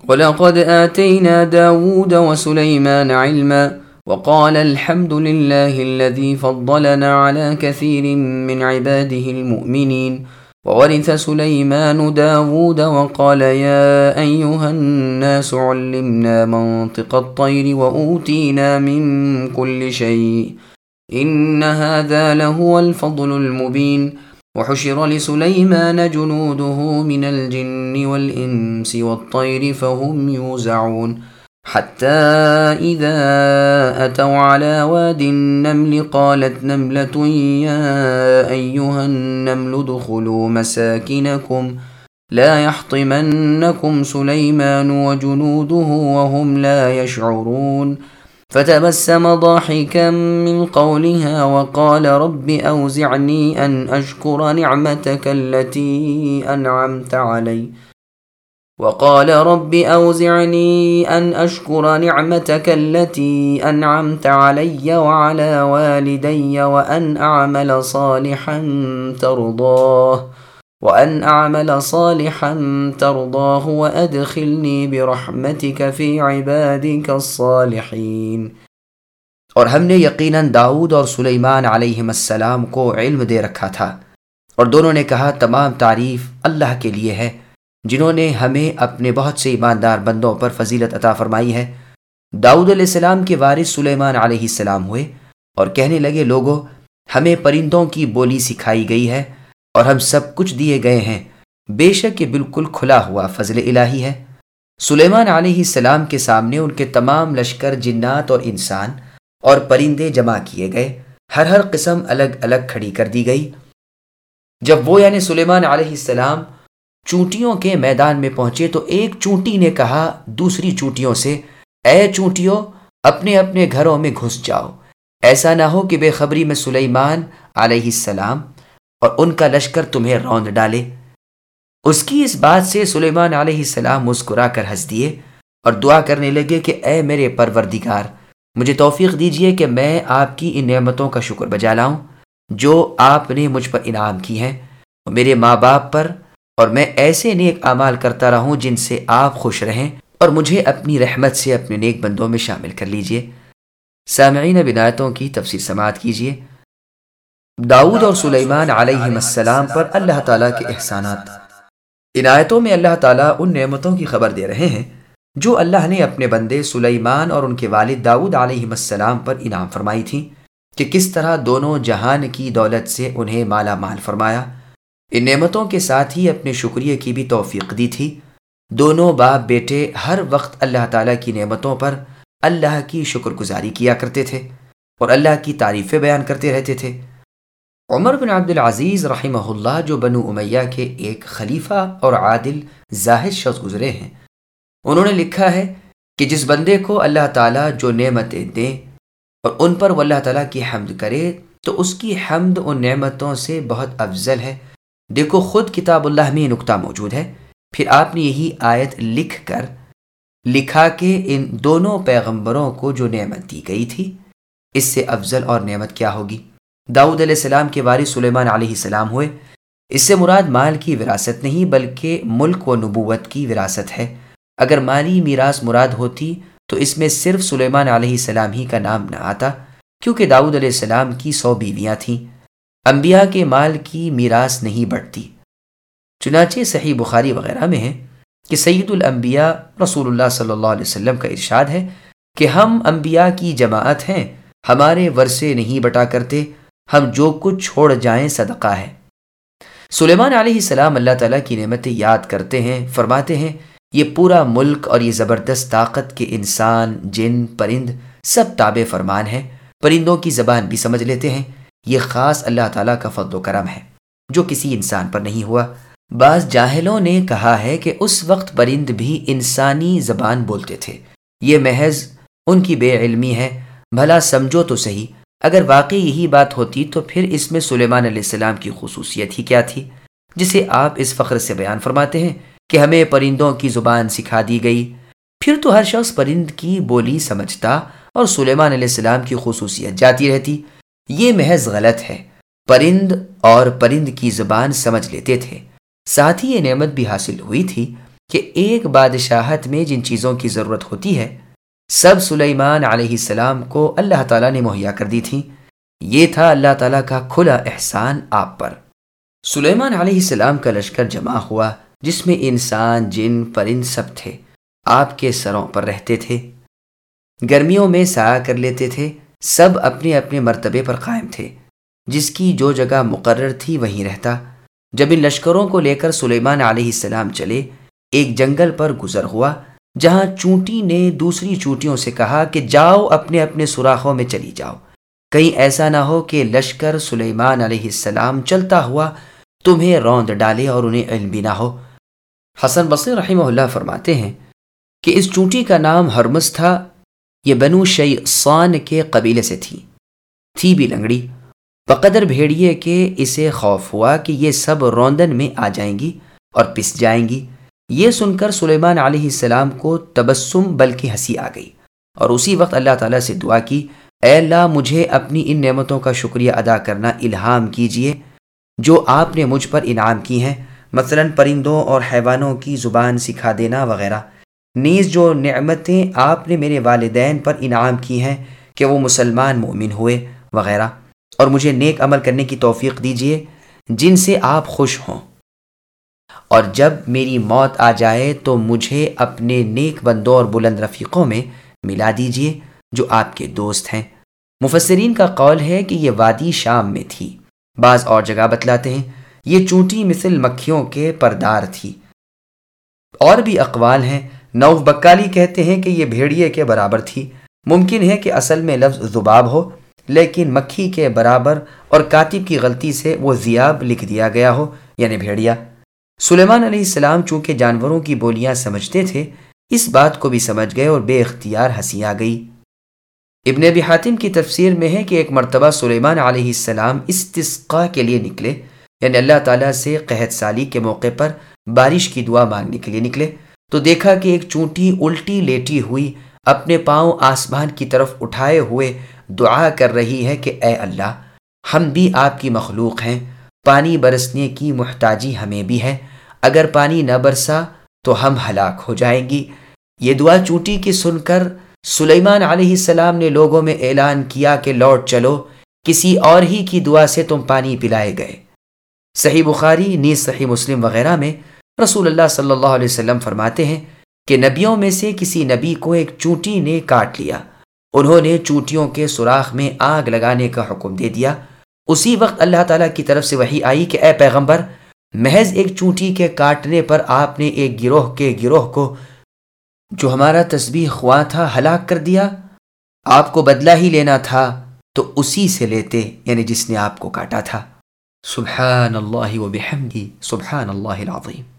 وَلَقَدْ آتَيْنَا دَاوُودَ وَسُلَيْمَانَ عِلْمًا وقال الحمد لله الذي فضلنا على كثير من عباده المؤمنين وورث سليمان داود وقال يا أيها الناس علمنا منطق الطير وأوتينا من كل شيء إن هذا لهو الفضل المبين وحشر لسليمان جنوده من الجن والإنس والطير فهم يوزعون حتى إذا أتوا على واد النمل قالت نملة يا أيها النمل ادخلوا مساكنكم لا يحطمنكم سليمان وجنوده وهم لا يشعرون فتبسم ضاحكا من قولها وقال رب أوزعني أن أشكر نعمتك التي أنعمت علي وقال رب أوزعني أن أشكر نعمتك التي أنعمت علي وعلى والدي وأن أعمل صالحا ترضاه وأدخلني برحمتك في عبادك الصالحين۔ اور ہم نے یقیناً داؤد اور سلیمان علیہم السلام کو علم دے رکھا تھا، اور دونوں نے کہا تمام تعریف اللہ کے لیے ہے جنہوں نے ہمیں اپنے بہت سے ایماندار بندوں پر فضیلت عطا فرمائی ہے۔ داؤد علیہ السلام کے وارث سلیمان علیہ السلام ہوئے اور کہنے لگے لوگو ہمیں پرندوں کی بولی سکھائی گئی ہے اور ہم سب کچھ دیے گئے ہیں، بے شک یہ بالکل کھلا ہوا فضل الہی ہے۔ سلیمان علیہ السلام کے سامنے ان کے تمام لشکر جنات اور انسان اور پرندے جمع کیے گئے، ہر قسم الگ الگ کھڑی کر دی گئی۔ جب وہ یعنی سلیمان علیہ السلام چونٹیوں کے میدان میں پہنچے تو ایک چونٹی نے کہا دوسری چونٹیوں سے اے چونٹیوں اپنے اپنے گھروں میں گھس جاؤ، ایسا نہ ہو کہ بے خبری میں سلیمان علیہ السلام اور ان کا لشکر تمہیں روند ڈالے۔ اس کی اس بات سے سلیمان علیہ السلام مسکرا کر ہنس دیے اور دعا کرنے لگے کہ اے میرے پروردگار مجھے توفیق دیجئے کہ میں آپ کی ان نعمتوں کا شکر بجا لاؤں جو آپ نے مجھ پر انعام کی ہیں، اور میرے ماں باپ پر، اور میں ایسے نیک اعمال کرتا رہوں جن سے آپ خوش رہیں، اور مجھے اپنی رحمت سے اپنے نیک بندوں میں شامل کر لیجئے۔ سامعین اب ان آیتوں کی تفسیر سماعت کیجئے۔ داؤد اور سلیمان علیہم السلام پر اللہ تعالیٰ کے احسانات۔ ان آیتوں میں اللہ تعالیٰ ان نعمتوں کی خبر دے رہے ہیں جو اللہ نے اپنے بندے سلیمان اور ان کے والد داؤد علیہم السلام پر انعام فرمائی تھی کہ کس طرح دونوں جہان کی دولت سے انہیں مالا مال فرمایا۔ ان نعمتوں کے ساتھ ہی اپنے شکریہ کی بھی توفیق دی تھی۔ دونوں باپ بیٹے ہر وقت اللہ تعالیٰ کی نعمتوں پر اللہ کی شکر گزاری کیا کرتے تھے اور اللہ کی تعریفیں بیان کرتے رہتے تھے۔ عمر بن عبد العزیز رحمہ اللہ جو بنو امیہ کے ایک خلیفہ اور عادل زاہد شخص گزرے ہیں، انہوں نے لکھا ہے کہ جس بندے کو اللہ تعالیٰ جو نعمتیں دیں اور ان پر وہ اللہ تعالیٰ کی حمد کرے تو اس کی حمد ان نعمتوں سے بہت افضل ہے۔ دیکھو خود کتاب اللہ میں یہ نکتہ موجود ہے، پھر آپ نے یہی آیت لکھا کہ ان دونوں پیغمبروں کو جو نعمت دی گئی تھی اس سے افضل اور نعمت کیا ہوگی۔ داؤد علیہ السلام کے وارث سلیمان علیہ السلام ہوئے، اس سے مراد مال کی وراثت نہیں بلکہ ملک و نبوت کی وراثت ہے۔ اگر مالی میراث مراد ہوتی تو اس میں صرف سلیمان علیہ السلام ہی کا نام نہ آتا، کیونکہ داؤد علیہ السلام کی 100 بیویاں تھیں۔ انبیاء کے مال کی میراث نہیں بڑھتی، چنانچہ صحیح بخاری وغیرہ میں ہے کہ سید الانبیاء رسول اللہ صلی اللہ علیہ وسلم کا ارشاد ہے کہ ہم انبیاء کی جماعت ہیں، ہمارے ورثے نہیں بٹا کرتے، ہم جو کچھ چھوڑ جائیں صدقہ ہے۔ سلیمان علیہ السلام اللہ تعالیٰ کی نعمتیں یاد کرتے ہیں، فرماتے ہیں یہ پورا ملک اور یہ زبردست طاقت کے انسان، جن، پرند سب تابع فرمان ہیں، پرندوں کی زبان بھی سمجھ لیتے ہیں۔ یہ خاص اللہ تعالیٰ کا فضل و کرم ہے جو کسی انسان پر نہیں ہوا۔ بعض جاہلوں نے کہا ہے کہ اس وقت پرند بھی انسانی زبان بولتے تھے، یہ محض ان کی بے علمی ہے۔ بھلا سمجھو تو صحیح، اگر واقعی یہی بات ہوتی تو پھر اس میں سلیمان علیہ السلام کی خصوصیت ہی کیا تھی جسے آپ اس فخر سے بیان فرماتے ہیں کہ ہمیں پرندوں کی زبان سکھا دی گئی؟ پھر تو ہر شخص پرند کی بولی سمجھتا اور سلیمان علیہ السلام کی خصوصیت جاتی رہتی۔ یہ محض غلط ہے، پرند اور پرند کی زبان سمجھ لیتے تھے، ساتھ ہی یہ نعمت بھی حاصل ہوئی تھی کہ ایک بادشاہت میں جن چیزوں کی ضرورت ہوتی ہے سب سلیمان علیہ السلام کو اللہ تعالیٰ نے مہیا کر دی تھی. یہ تھا اللہ تعالیٰ کا کھلا احسان آپ پر. سلیمان علیہ السلام کا لشکر جمع ہوا جس میں انسان، جن، پرند سب تھے. آپ کے سروں پر رہتے تھے، گرمیوں میں سایہ کر لیتے تھے. سب اپنے اپنے مرتبے پر قائم تھے. جس کی جو جگہ مقرر تھی وہیں رہتا. جب ان لشکروں کو لے کر سلیمان علیہ السلام چلے، ایک جنگل پر گزر ہوا جہاں چونٹی نے دوسری چونٹیوں سے کہا کہ جاؤ اپنے اپنے سوراخوں میں چلی جاؤ، کہیں ایسا نہ ہو کہ لشکر سلیمان علیہ السلام چلتا ہوا تمہیں روند ڈالے اور انہیں علم بھی نہ ہو. حسن بصری رحمہ اللہ فرماتے ہیں کہ اس چونٹی کا نام ہرمز تھا. یہ بنو شیصان کے قبیلے سے تھی بھی لنگڑی. بقدر بھیڑیے کے اسے خوف ہوا کہ یہ سب روندن میں آ جائیں گی اور پس جائیں گی. یہ سن کر سلیمان علیہ السلام کو تبسم بلکہ ہنسی آ گئی اور اسی وقت اللہ تعالیٰ سے دعا کی، اے اللہ مجھے اپنی ان نعمتوں کا شکریہ ادا کرنا الہام کیجئے جو آپ نے مجھ پر انعام کی ہیں، مثلا پرندوں اور حیوانوں کی زبان سکھا دینا وغیرہ. نیز جو نعمتیں آپ نے میرے والدین پر انعام کی ہیں کہ وہ مسلمان مومن ہوئے وغیرہ، اور مجھے نیک عمل کرنے کی توفیق دیجیے جن سے آپ خوش ہوں، اور جب میری موت آ جائے تو مجھے اپنے نیک بندوں اور بلند رفیقوں میں ملا دیجیے جو آپ کے دوست ہیں. مفسرین کا قول ہے کہ یہ وادی شام میں تھی. بعض اور جگہ بتلاتے ہیں یہ چونٹی مثل مکھیوں کے پردار تھی. اور بھی اقوال ہیں. نوف بکالی کہتے ہیں کہ یہ بھیڑیے کے برابر تھی. ممکن ہے کہ اصل میں لفظ ذباب ہو لیکن مکھی کے برابر اور کاتب کی غلطی سے وہ ذیاب لکھ دیا گیا ہو، یعنی بھیڑیا. سلیمان علیہ السلام چونکہ جانوروں کی بولیاں سمجھتے تھے اس بات کو بھی سمجھ گئے اور بے اختیار ہنسی آ گئی. ابن ابی حاتم کی تفسیر میں ہے کہ ایک مرتبہ سلیمان علیہ السلام استسقاء کے لیے نکلے، یعنی اللہ تعالیٰ سے قحط سالی کے موقع پر بارش کی دعا مانگنے کے لیے نکلے، تو دیکھا کہ ایک چونٹی الٹی لیٹی ہوئی اپنے پاؤں آسمان کی طرف اٹھائے ہوئے دعا کر رہی ہے کہ اے اللہ ہم بھی آپ کی مخلوق ہیں، پانی برسنے کی محتاجی ہمیں بھی ہے، اگر پانی نہ برسا تو ہم ہلاک ہو جائیں گی. یہ دعا چونٹی کی سن کر سلیمان علیہ السلام نے لوگوں میں اعلان کیا کہ لوٹ چلو، کسی اور ہی کی دعا سے تم پانی پلائے گئے. صحیح بخاری نیز صحیح مسلم وغیرہ میں رسول اللہ صلی اللہ علیہ وسلم فرماتے ہیں کہ نبیوں میں سے کسی نبی کو ایک چونٹی نے کاٹ لیا. انہوں نے چونٹیوں کے سوراخ میں آگ لگانے کا حکم دے دیا. اسی وقت اللہ تعالیٰ کی طرف سے وحی آئی کہ اے پیغمبر، محض ایک چونٹی کے کاٹنے پر آپ نے ایک گروہ کو جو ہمارا تسبیح خواں تھا ہلاک کر دیا. آپ کو بدلہ ہی لینا تھا تو اسی سے لیتے، یعنی جس نے آپ کو کاٹا تھا. سبحان اللہ و بحمدہ، سبحان اللہ العظیم.